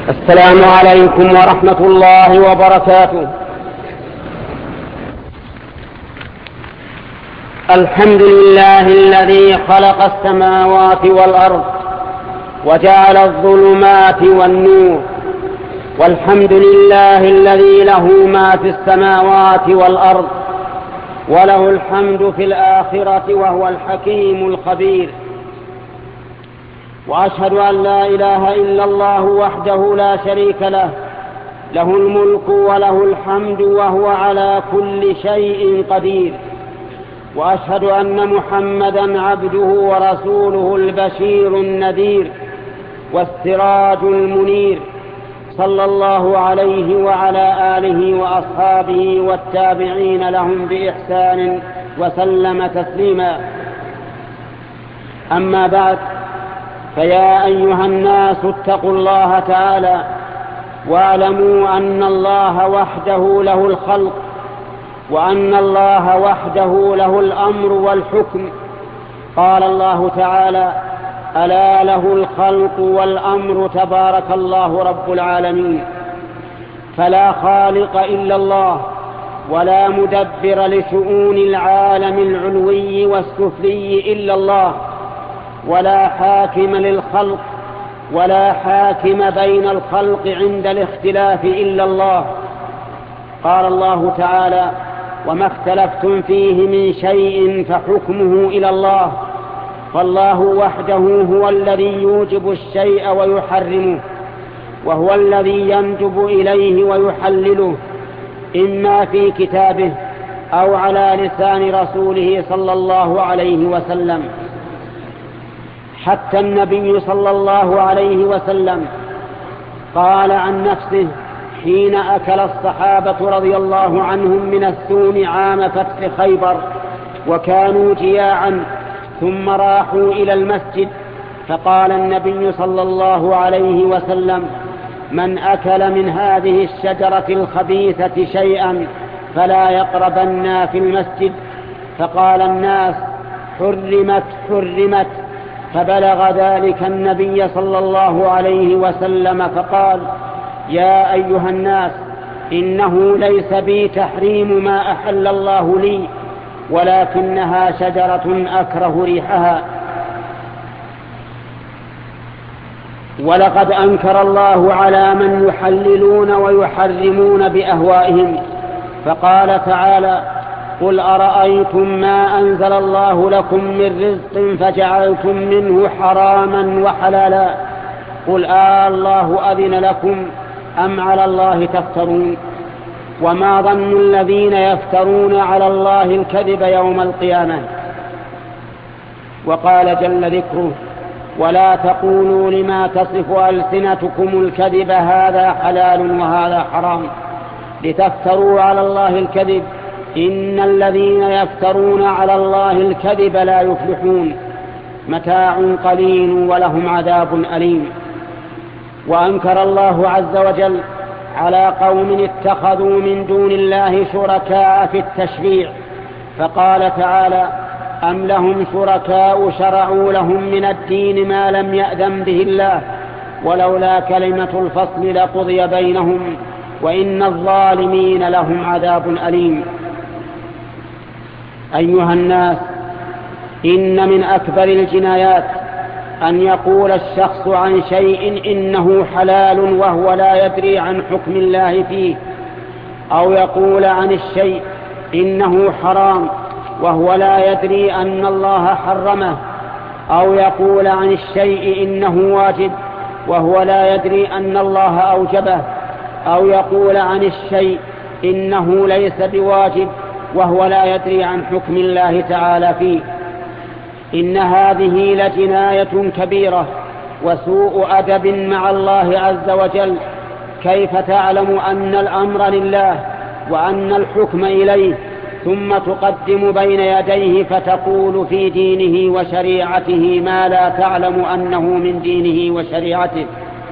السلام عليكم ورحمة الله وبركاته. الحمد لله الذي خلق السماوات والأرض وجعل الظلمات والنور، والحمد لله الذي له ما في السماوات والأرض، وله الحمد في الآخرة وهو الحكيم الخبير. وأشهد أن لا إله إلا الله وحده لا شريك له، له الملك وله الحمد وهو على كل شيء قدير. وأشهد أن محمدا عبده ورسوله البشير النذير والسراج المنير، صلى الله عليه وعلى آله وأصحابه والتابعين لهم بإحسان وسلم تسليما. أما بعد، فيا أيها الناس اتقوا الله تعالى واعلموا أن الله وحده له الخلق، وأن الله وحده له الأمر والحكم. قال الله تعالى: ألا له الخلق والأمر، تبارك الله رب العالمين. فلا خالق إلا الله، ولا مدبر لشؤون العالم العلوي والسفلي إلا الله، ولا حاكم للخلق ولا حاكم بين الخلق عند الاختلاف إلا الله. قال الله تعالى: وما اختلفتم فيه من شيء فحكمه إلى الله. فالله وحده هو الذي يوجب الشيء ويحرمه، وهو الذي يندب إليه ويحلله، إما في كتابه أو على لسان رسوله صلى الله عليه وسلم. حتى النبي صلى الله عليه وسلم قال عن نفسه حين أكل الصحابة رضي الله عنهم من الثوم عام فتح خيبر وكانوا جياعا، ثم راحوا إلى المسجد، فقال النبي صلى الله عليه وسلم: من أكل من هذه الشجرة الخبيثة شيئا فلا يقربن في المسجد. فقال الناس: حرمت حرمت. فبلغ ذلك النبي صلى الله عليه وسلم فقال: يا أيها الناس، إنه ليس بي تحريم ما أحل الله لي، ولكنها شجرة أكره ريحها. ولقد أنكر الله على من يحللون ويحرمون بأهوائهم، فقال تعالى: قل أرأيتم ما أنزل الله لكم من رزق فجعلتم منه حراما وحلالا، قل الله أذن لكم أم على الله تفترون؟ وما ظن الذين يفترون على الله الكذب يوم القيامة؟ وقال جل ذكره: ولا تقولوا لما تصف ألسنتكم الكذب هذا حلال وهذا حرام لتفتروا على الله الكذب، إن الذين يفترون على الله الكذب لا يفلحون، متاع قليل ولهم عذاب أليم. وأنكر الله عز وجل على قوم اتخذوا من دون الله شركاء في التشريع، فقال تعالى: أم لهم شركاء شرعوا لهم من الدين ما لم يأذن به الله، ولولا كلمة الفصل لقضي بينهم، وإن الظالمين لهم عذاب أليم. أيها الناس، إن من أكبر الجنايات أن يقول الشخص عن شيء إنه حلال وهو لا يدري عن حكم الله فيه، أو يقول عن الشيء إنه حرام وهو لا يدري أن الله حرمه، أو يقول عن الشيء إنه واجب وهو لا يدري أن الله أوجبه، أو يقول عن الشيء إنه ليس بواجب وهو لا يدري عن حكم الله تعالى فيه. إن هذه لجناية كبيرة وسوء أدب مع الله عز وجل. كيف تعلم أن الأمر لله وأن الحكم إليه، ثم تقدم بين يديه فتقول في دينه وشريعته ما لا تعلم أنه من دينه وشريعته؟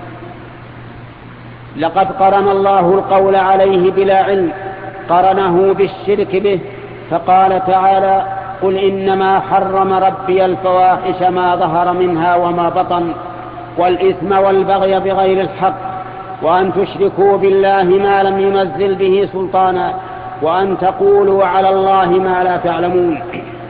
لقد قرن الله القول عليه بلا علم، قرنه بالشرك به، فقال تعالى: قل إنما حرم ربي الفواحش ما ظهر منها وما بطن، والإثم والبغي بغير الحق، وأن تشركوا بالله ما لم ينزل به سلطانا وأن تقولوا على الله ما لا تعلمون.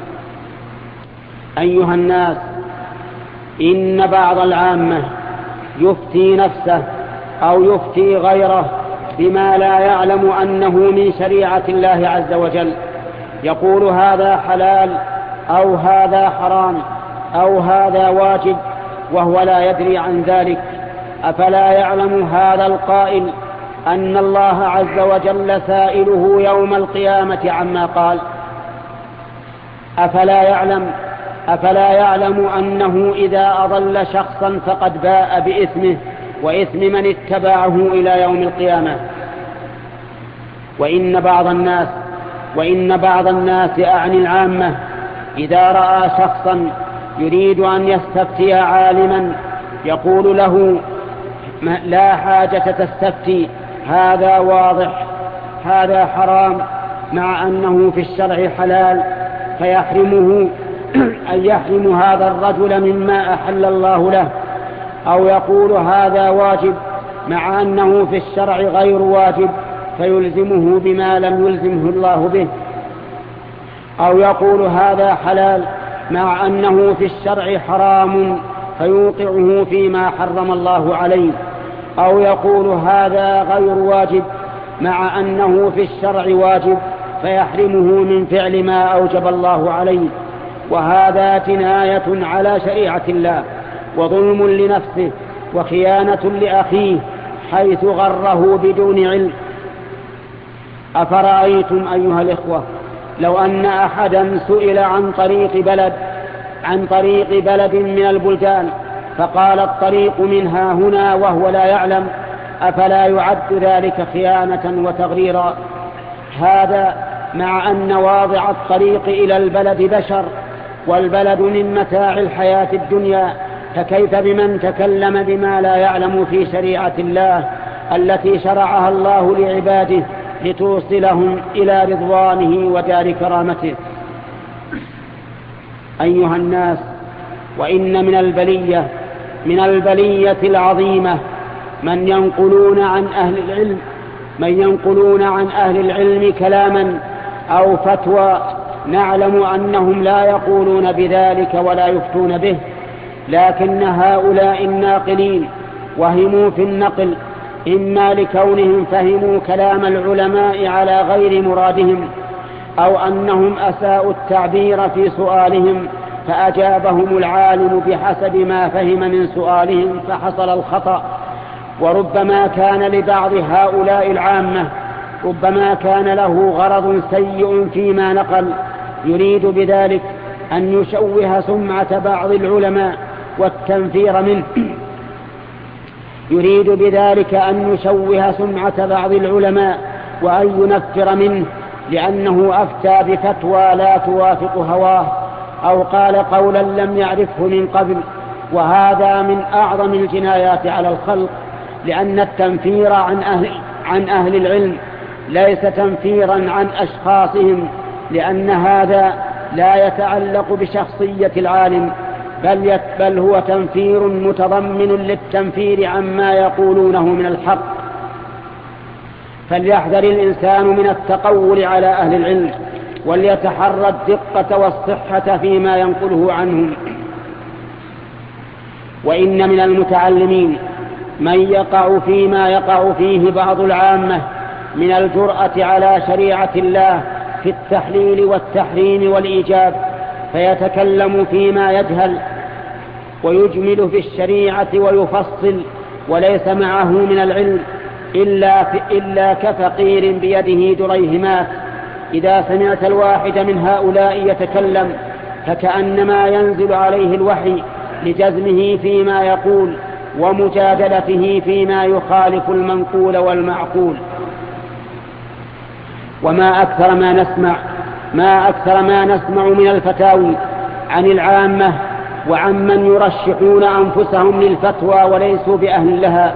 أيها الناس، إن بعض العامة يفتي نفسه أو يفتي غيره بما لا يعلم أنه من شريعة الله عز وجل، يقول هذا حلال أو هذا حرام أو هذا واجب وهو لا يدري عن ذلك. أفلا يعلم هذا القائل أن الله عز وجل سائله يوم القيامة عما قال؟ أفلا يعلم أنه إذا أضل شخصا فقد باء بإثمه وإثم من اتبعه إلى يوم القيامة؟ وإن بعض الناس أعني العامة إذا رأى شخصا يريد أن يستفتي عالما يقول له لا حاجة تستفتي، هذا واضح، هذا حرام، مع أنه في الشرع حلال، فيحرمه أن يحرم هذا الرجل مما أحل الله له، أو يقول هذا واجب مع أنه في الشرع غير واجب فيلزمه بما لم يلزمه الله به، أو يقول هذا حلال مع أنه في الشرع حرام فيوقعه فيما حرم الله عليه، أو يقول هذا غير واجب مع أنه في الشرع واجب فيحرمه من فعل ما أوجب الله عليه. وهذا جناية على شريعة الله وظلم لنفسه وخيانة لأخيه حيث غره بدون علم. أفرأيتم أيها الإخوة لو أن أحدا سئل عن طريق بلد من البلدان فقال الطريق منها هنا وهو لا يعلم، أفلا يعد ذلك خيانة وتغريرا؟ هذا مع أن واضع الطريق إلى البلد بشر، والبلد من متاع الحياة الدنيا، فكيف بمن تكلم بما لا يعلم في شريعة الله التي شرعها الله لعباده لتوصلهم إلى رضوانه ودار كرامته؟ أيها الناس، وإن من البلية العظيمة من ينقلون عن أهل العلم كلاما أو فتوى نعلم أنهم لا يقولون بذلك ولا يفتون به، لكن هؤلاء الناقلين وهموا في النقل، إما لكونهم فهموا كلام العلماء على غير مرادهم، أو أنهم أساءوا التعبير في سؤالهم فأجابهم العالم بحسب ما فهم من سؤالهم فحصل الخطأ. وربما كان لبعض هؤلاء العامة ربما كان له غرض سيء فيما نقل، يريد بذلك أن يشوه سمعة بعض العلماء والتنفير منه، وأن ينفر منه لأنه أفتى بفتوى لا توافق هواه، أو قال قولا لم يعرفه من قبل. وهذا من أعظم الجنايات على الخلق، لأن التنفير عن أهل العلم ليس تنفيرا عن أشخاصهم، لأن هذا لا يتعلق بشخصية العالم، بل هو تنفير متضمن للتنفير عما يقولونه من الحق. فليحذر الإنسان من التقول على أهل العلم، وليتحرى الدقة والصحة فيما ينقله عنهم. وإن من المتعلمين من يقع فيما يقع فيه بعض العامة من الجرأة على شريعة الله في التحليل والتحريم والإيجاب، فيتكلم فيما يجهل ويجمل في الشريعة ويفصل، وليس معه من العلم إلا كفقير بيده دريهمات. إذا سمعت الواحد من هؤلاء يتكلم فكأنما ينزل عليه الوحي لجزمه فيما يقول ومجادلته فيما يخالف المنقول والمعقول. وما أكثر ما نسمع من الفتاوي عن العامة وعمن يرشحون أنفسهم للفتوى وليسوا بأهل لها.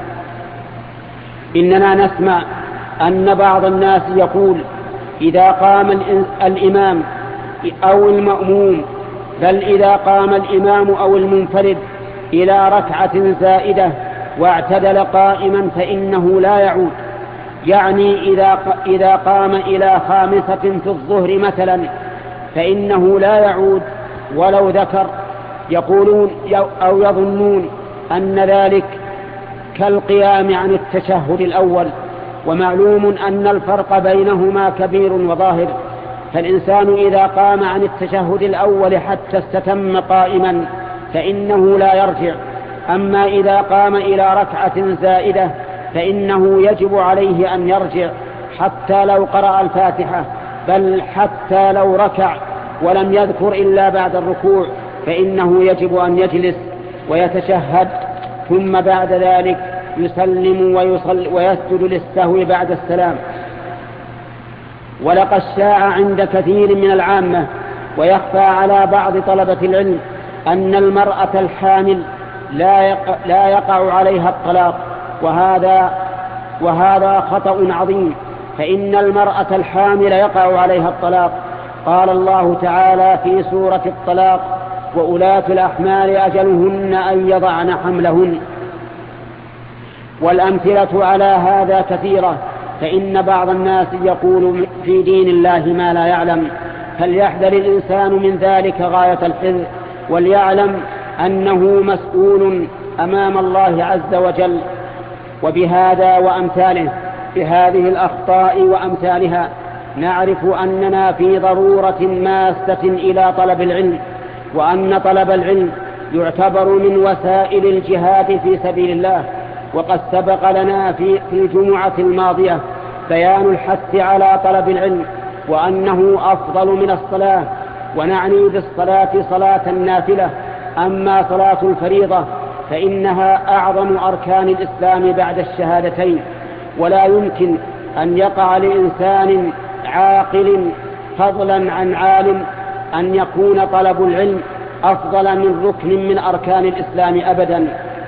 إننا نسمع أن بعض الناس يقول إذا قام الإمام أو المأموم، بل إذا قام الإمام أو المنفرد إلى ركعة زائدة واعتدل قائما فإنه لا يعود. يعني إذا قام إلى 5 في الظهر مثلا فإنه لا يعود ولو ذكر. يقولون أو يظنون أن ذلك كالقيام عن التشهد الأول، ومعلوم أن الفرق بينهما كبير وظاهر. فالإنسان إذا قام عن التشهد الأول حتى استتم قائما فإنه لا يرجع. أما إذا قام إلى ركعة زائدة فإنه يجب عليه أن يرجع حتى لو قرأ الفاتحة، بل حتى لو ركع ولم يذكر إلا بعد الركوع فإنه يجب أن يجلس ويتشهد، ثم بعد ذلك يسلم ويسجد للسهو بعد السلام. ولقد شاع عند كثير من العامة ويخفى على بعض طلبة العلم أن المرأة الحامل لا يقع عليها الطلاق، وهذا خطأ عظيم، فإن المرأة الحامل يقع عليها الطلاق. قال الله تعالى في سورة الطلاق: وأولاة الأحمال أجلهن أن يضعن حملهن. والأمثلة على هذا كثيرة، فإن بعض الناس يقول في دين الله ما لا يعلم، فليحذر الإنسان من ذلك غاية الحذر، وليعلم أنه مسؤول أمام الله عز وجل. وبهذا وأمثاله، بهذه الأخطاء وأمثالها، نعرف أننا في ضرورة ماسة إلى طلب العلم، وأن طلب العلم يعتبر من وسائل الجهاد في سبيل الله. وقد سبق لنا في الجمعة الماضية بيان الحث على طلب العلم، وأنه أفضل من الصلاة، ونعني بالصلاة صلاة النافلة. أما صلاة الفريضة فإنها أعظم أركان الإسلام بعد الشهادتين، ولا يمكن أن يقع لإنسان عاقل فضلا عن عالم أن يكون طلب العلم أفضل من ركن من أركان الإسلام أبدا.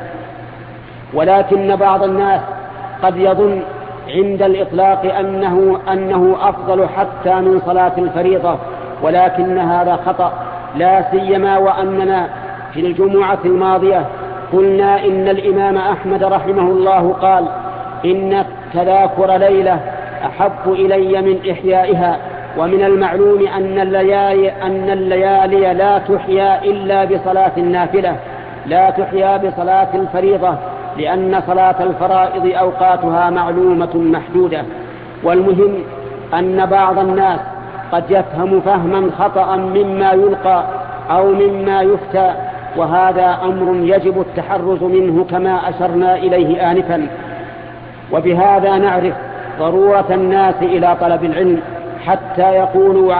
ولكن بعض الناس قد يظن عند الإطلاق أنه أفضل حتى من صلاة الفريضة، ولكن هذا خطأ، لا سيما وأننا في الجمعة الماضية قلنا إن الإمام أحمد رحمه الله قال: إن تذاكر ليلة أحب إلي من إحيائها. ومن المعلوم أن الليالي لا تحيا إلا بصلاة النافلة، لا تحيا بصلاة الفريضة، لأن صلاة الفرائض أوقاتها معلومة محدودة. والمهم أن بعض الناس قد يفهم فهما خطأ مما يلقى أو مما يفتى، وهذا أمر يجب التحرز منه كما أشرنا إليه آنفا. وبهذا نعرف ضرورة الناس إلى طلب العلم حتى يقولوا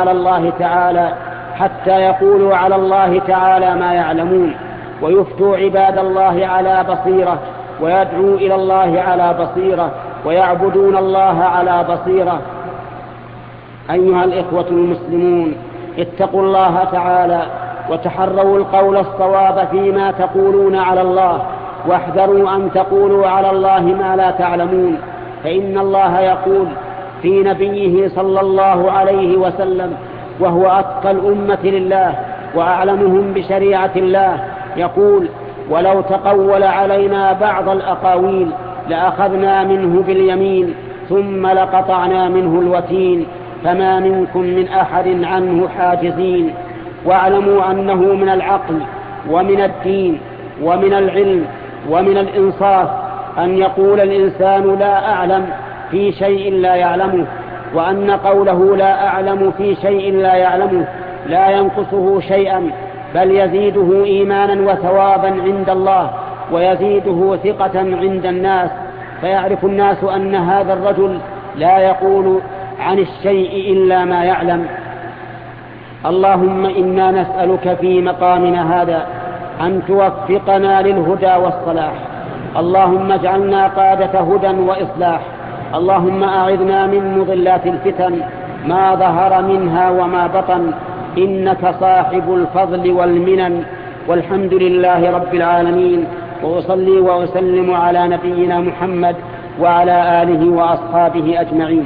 على الله تعالى ما يعلمون، ويفتوا عباد الله على بصيرة، ويدعوا إلى الله على بصيرة، ويعبدون الله على بصيرة. أيها الإخوة المسلمون، اتقوا الله تعالى وتحروا القول الصواب فيما تقولون على الله، واحذروا أن تقولوا على الله ما لا تعلمون، فإن الله يقول في نبيه صلى الله عليه وسلم وهو أتقى الأمة لله وأعلمهم بشريعة الله، يقول: ولو تقول علينا بعض الأقاويل لأخذنا منه باليمين ثم لقطعنا منه الوتين، فما منكم من أحد عنه حاجزين. واعلموا أنه من العقل ومن الدين ومن العلم ومن الإنصاف أن يقول الإنسان لا أعلم في شيء لا يعلمه، وأن قوله لا أعلم في شيء لا يعلمه لا ينقصه شيئا، بل يزيده إيمانا وثوابا عند الله، ويزيده ثقة عند الناس، فيعرف الناس أن هذا الرجل لا يقول عن الشيء إلا ما يعلم. اللهم إنا نسألك في مقامنا هذا أن توفقنا للهدى والصلاح، اللهم اجعلنا قادة هدى وإصلاح، اللهم أعذنا من مضلات الفتن ما ظهر منها وما بطن، إنك صاحب الفضل والمنن، والحمد لله رب العالمين. وأصلي وأسلم على نبينا محمد وعلى آله وأصحابه أجمعين.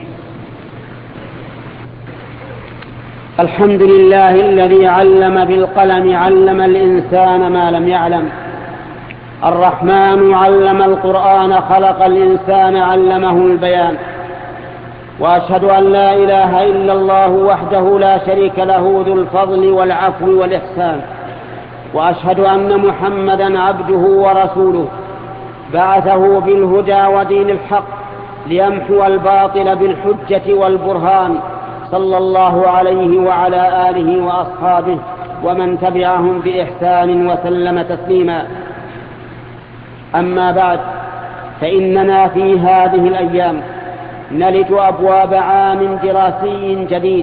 الحمد لله الذي علم بالقلم علم الإنسان ما لم يعلم، الرحمن علم القرآن خلق الإنسان علمه البيان. وأشهد أن لا إله إلا الله وحده لا شريك له ذو الفضل والعفو والإحسان. وأشهد أن محمدا عبده ورسوله بعثه بالهدى ودين الحق ليمحو الباطل بالحجة والبرهان، صلى الله عليه وعلى آله وأصحابه ومن تبعهم بإحسان وسلم تسليما. أما بعد، فإننا في هذه الأيام نلج أبواب عام دراسي جديد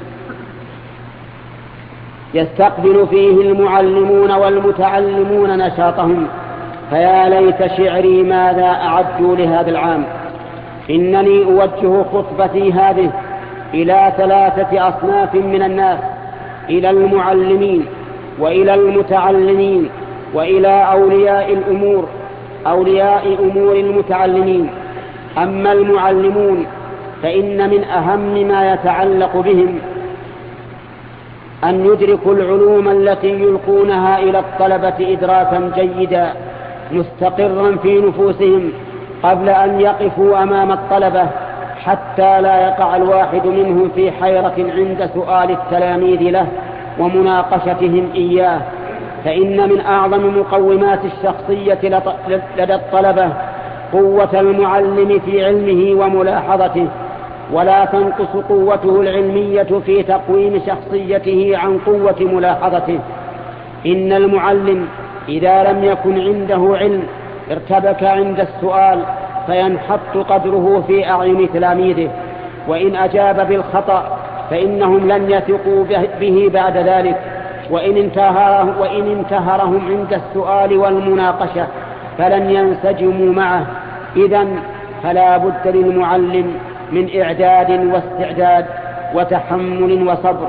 يستقبل فيه المعلمون والمتعلمون نشاطهم، فيا ليت شعري ماذا أعدوا لهذا العام. إنني أوجه خطبتي هذه إلى 3 أصناف من الناس: إلى المعلمين وإلى المتعلمين وإلى أولياء أمور المتعلمين. أما المعلمون فإن من أهم ما يتعلق بهم أن يدركوا العلوم التي يلقونها إلى الطلبة إدراكا جيدا مستقرا في نفوسهم قبل أن يقفوا أمام الطلبة، حتى لا يقع الواحد منهم في حيرة عند سؤال التلاميذ له ومناقشتهم إياه. فإن من أعظم مقومات الشخصية لدى الطلبة قوة المعلم في علمه وملاحظته، ولا تنقص قوته العلمية في تقويم شخصيته عن قوة ملاحظته. إن المعلم إذا لم يكن عنده علم ارتبك عند السؤال فينحط قدره في أعين تلاميذه، وإن أجاب بالخطأ فإنهم لن يثقوا به بعد ذلك، وإن انتهرهم عند السؤال والمناقشة فلن ينسجموا معه. إذن فلا بد للمعلم من إعداد واستعداد وتحمل وصبر.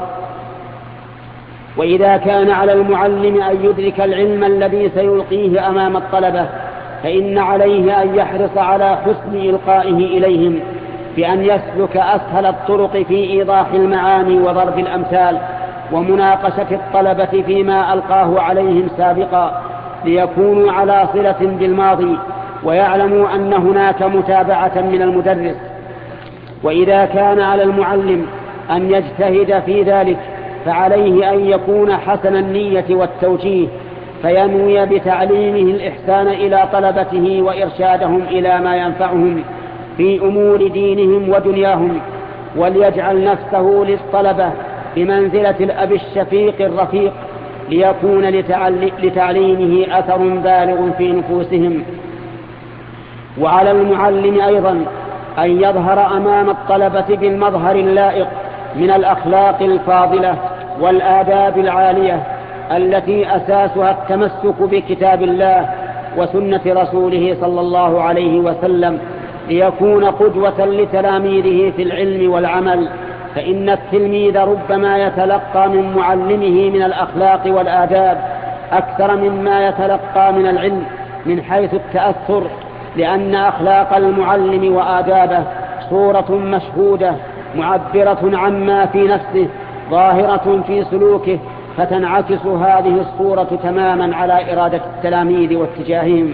وإذا كان على المعلم أن يدرك العلم الذي سيلقيه أمام الطلبة، فإن عليه أن يحرص على حسن إلقائه إليهم بأن يسلك أسهل الطرق في إيضاح المعاني وضرب الأمثال ومناقشة الطلبة فيما ألقاه عليهم سابقا، ليكونوا على صلة بالماضي ويعلموا أن هناك متابعة من المدرس. وإذا كان على المعلم أن يجتهد في ذلك فعليه أن يكون حسن النية والتوجيه، فينوي بتعليمه الإحسان إلى طلبته وإرشادهم إلى ما ينفعهم في أمور دينهم ودنياهم، وليجعل نفسه للطلبة بمنزلة الأب الشفيق الرفيق، ليكون لتعليمه أثر بالغ في نفوسهم. وعلى المعلم أيضا أن يظهر أمام الطلبة بالمظهر اللائق من الأخلاق الفاضلة والآداب العالية التي أساسها التمسك بكتاب الله وسنة رسوله صلى الله عليه وسلم، ليكون قدوة لتلاميذه في العلم والعمل. فإن التلميذ ربما يتلقى من معلمه من الأخلاق والآداب أكثر مما يتلقى من العلم من حيث التأثر، لأن أخلاق المعلم وآدابه صورة مشهودة معبرة عما في نفسه ظاهرة في سلوكه، فتنعكس هذه الصورة تماما على إرادة التلاميذ واتجاههم.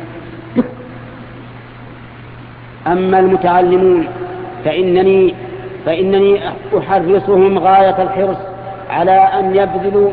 أما المتعلمون فإنني أحرصهم غاية الحرص على أن يبذلوا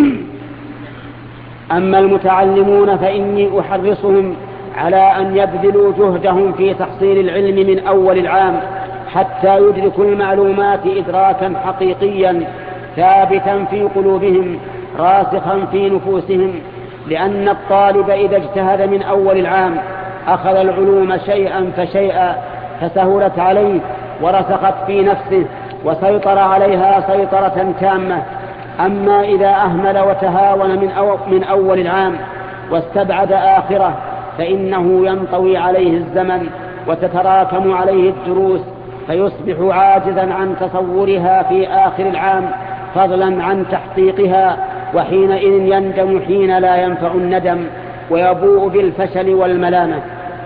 أما المتعلمون فإني أحرصهم على أن يبذلوا جهدهم في تحصيل العلم من أول العام، حتى يدركوا المعلومات إدراكا حقيقيا ثابتا في قلوبهم راسخا في نفوسهم. لأن الطالب إذا اجتهد من أول العام أخذ العلوم شيئا فشيئا فسهلت عليه ورسخت في نفسه وسيطر عليها سيطرة تامة. أما إذا أهمل وتهاون من أول العام واستبعد آخره فإنه ينطوي عليه الزمن وتتراكم عليه الدروس، فيصبح عاجزا عن تصورها في آخر العام فضلا عن تحقيقها، وحينئذ يندم حين لا ينفع الندم ويبوء بالفشل والملامة.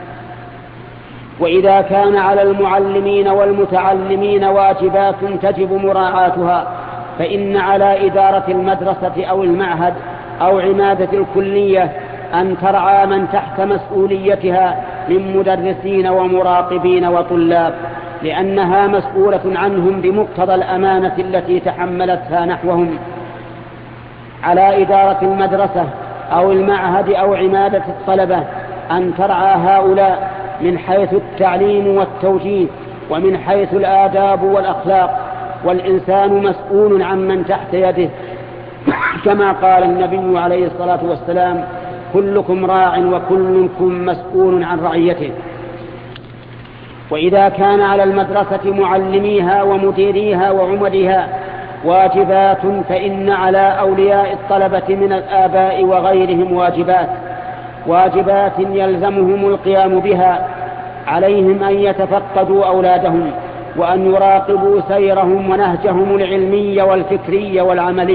وإذا كان على المعلمين والمتعلمين واجبات تجب مراعاتها، فإن على إدارة المدرسة أو المعهد أو عمادة الكلية أن ترعى من تحت مسؤوليتها من مدرسين ومراقبين وطلاب، لأنها مسؤولة عنهم بمقتضى الأمانة التي تحملتها نحوهم. على إدارة المدرسة أو المعهد أو عمادة الطلبة أن ترعى هؤلاء من حيث التعليم والتوجيه ومن حيث الآداب والأخلاق، والإنسان مسؤول عن من تحت يده، كما قال النبي عليه الصلاة والسلام: كلكم راع وكلكم مسؤول عن رعيته. وإذا كان على المدرسة معلميها ومديريها وعمدها واجبات، فإن على أولياء الطلبة من الآباء وغيرهم واجبات يلزمهم القيام بها. عليهم أن يتفقدوا أولادهم وأن يراقبوا سيرهم ونهجهم العلمي والفكري والعملي،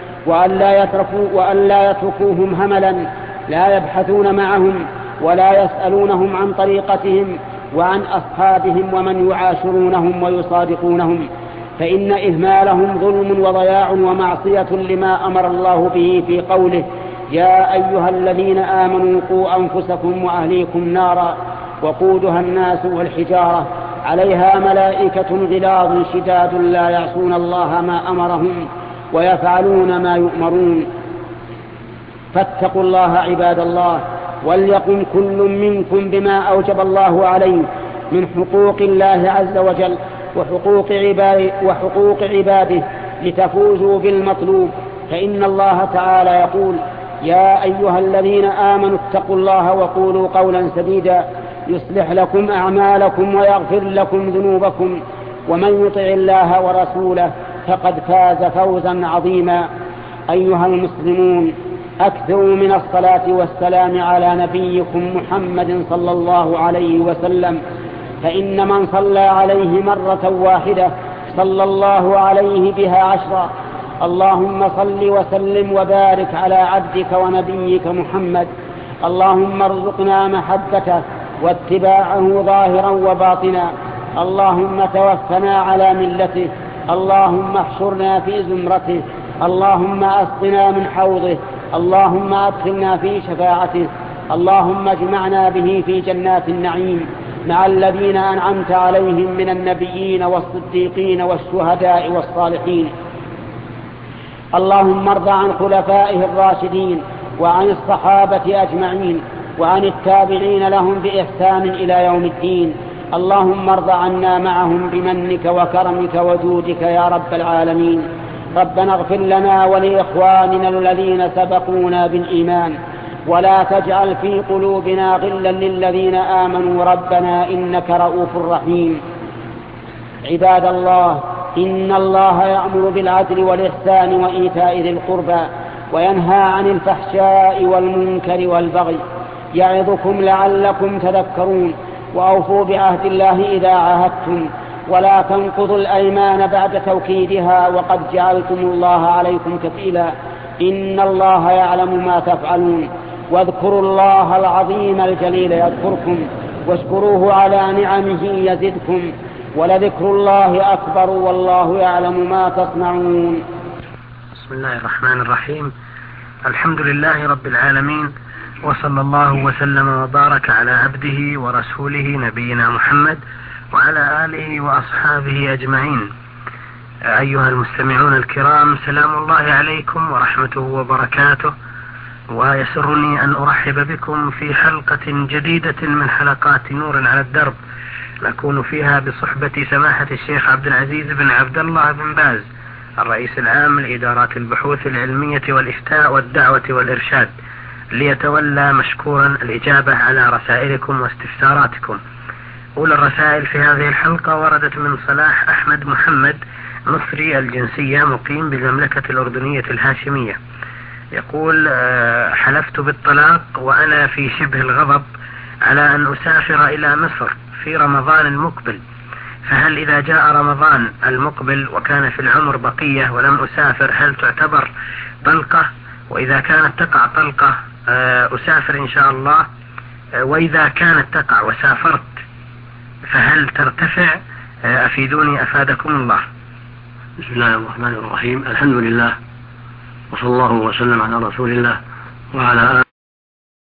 وأن لا يتركوهم هملا لا يبحثون معهم ولا يسألونهم عن طريقتهم وعن أصحابهم ومن يعاشرونهم ويصادقونهم، فإن إهمالهم ظلم وضياع ومعصية لما أمر الله به في قوله: يا أيها الذين آمنوا قوا أنفسكم وأهليكم نارا وقودها الناس والحجارة عليها ملائكة غلاظ شداد لا يعصون الله ما أمرهم ويفعلون ما يؤمرون. فاتقوا الله عباد الله، وليقم كل منكم بما أوجب الله عليه من حقوق الله عز وجل وحقوق عباده لتفوزوا بالمطلوب. فإن الله تعالى يقول: يا أيها الذين آمنوا اتقوا الله وقولوا قولا سديدا يصلح لكم أعمالكم ويغفر لكم ذنوبكم، ومن يطع الله ورسوله فقد فاز فوزا عظيما. أيها المسلمون، أكثروا من الصلاة والسلام على نبيكم محمد صلى الله عليه وسلم، فإن من صلى عليه مرة واحدة صلى الله عليه بها 10. اللهم صل وسلم وبارك على عبدك ونبيك محمد. اللهم ارزقنا محبته واتباعه ظاهرا وباطنا. اللهم توفنا على ملته. اللهم احشرنا في زمرته. اللهم اسقنا من حوضه. اللهم ادخلنا في شفاعته. اللهم اجمعنا به في جنات النعيم مع الذين أنعمت عليهم من النبيين والصديقين والشهداء والصالحين. اللهم ارض عن خلفائه الراشدين وعن الصحابة أجمعين وعن التابعين لهم بإحسان إلى يوم الدين. اللهم ارض عنا معهم بمنك وكرمك وجودك يا رب العالمين. ربنا اغفر لنا ولإخواننا الذين سبقونا بالإيمان، ولا تجعل في قلوبنا غلا للذين آمنوا ربنا إنك رؤوف رحيم. عباد الله، إن الله يأمر بالعدل والإحسان وإيتاء ذي القربى وينهى عن الفحشاء والمنكر والبغي، يعظكم لعلكم تذكرون. وأوفوا بعهد الله إذا عاهدتم، ولا تنقضوا الأيمان بعد توكيدها وقد جعلتم الله عليكم كفيلا، إن الله يعلم ما تفعلون. واذكروا الله العظيم الجليل يذكركم، واشكروه على نعمه يزدكم، ولذكر الله أكبر والله يعلم ما تصنعون. بسم الله الرحمن الرحيم. الحمد لله رب العالمين، وصلى الله وسلم وبارك على عبده ورسوله نبينا محمد وعلى آله وأصحابه أجمعين. أيها المستمعون الكرام، سلام الله عليكم ورحمته وبركاته، ويسرني أن أرحب بكم في حلقة جديدة من حلقات نور على الدرب، نكون فيها بصحبة سماحة الشيخ عبد العزيز بن عبد الله بن باز، الرئيس العام لإدارات البحوث العلمية والإفتاء والدعوة والإرشاد، ليتولى مشكورا الإجابة على رسائلكم واستفساراتكم. أولى الرسائل في هذه الحلقة وردت من صلاح أحمد محمد، مصري الجنسية، مقيم بالمملكة الأردنية الهاشمية. يقول: حلفت بالطلاق وأنا في شبه الغضب على أن أسافر إلى مصر في رمضان المقبل، فهل إذا جاء رمضان المقبل وكان في العمر بقية ولم أسافر هل تعتبر طلقة؟ وإذا كانت تقع طلقة أسافر إن شاء الله، وإذا كانت تقع وسافرت فهل ترتفع؟ أفيدوني أفادكم الله. بسم الله الرحمن الرحيم. الحمد لله، وصلى الله وسلم على رسول الله وعلى آله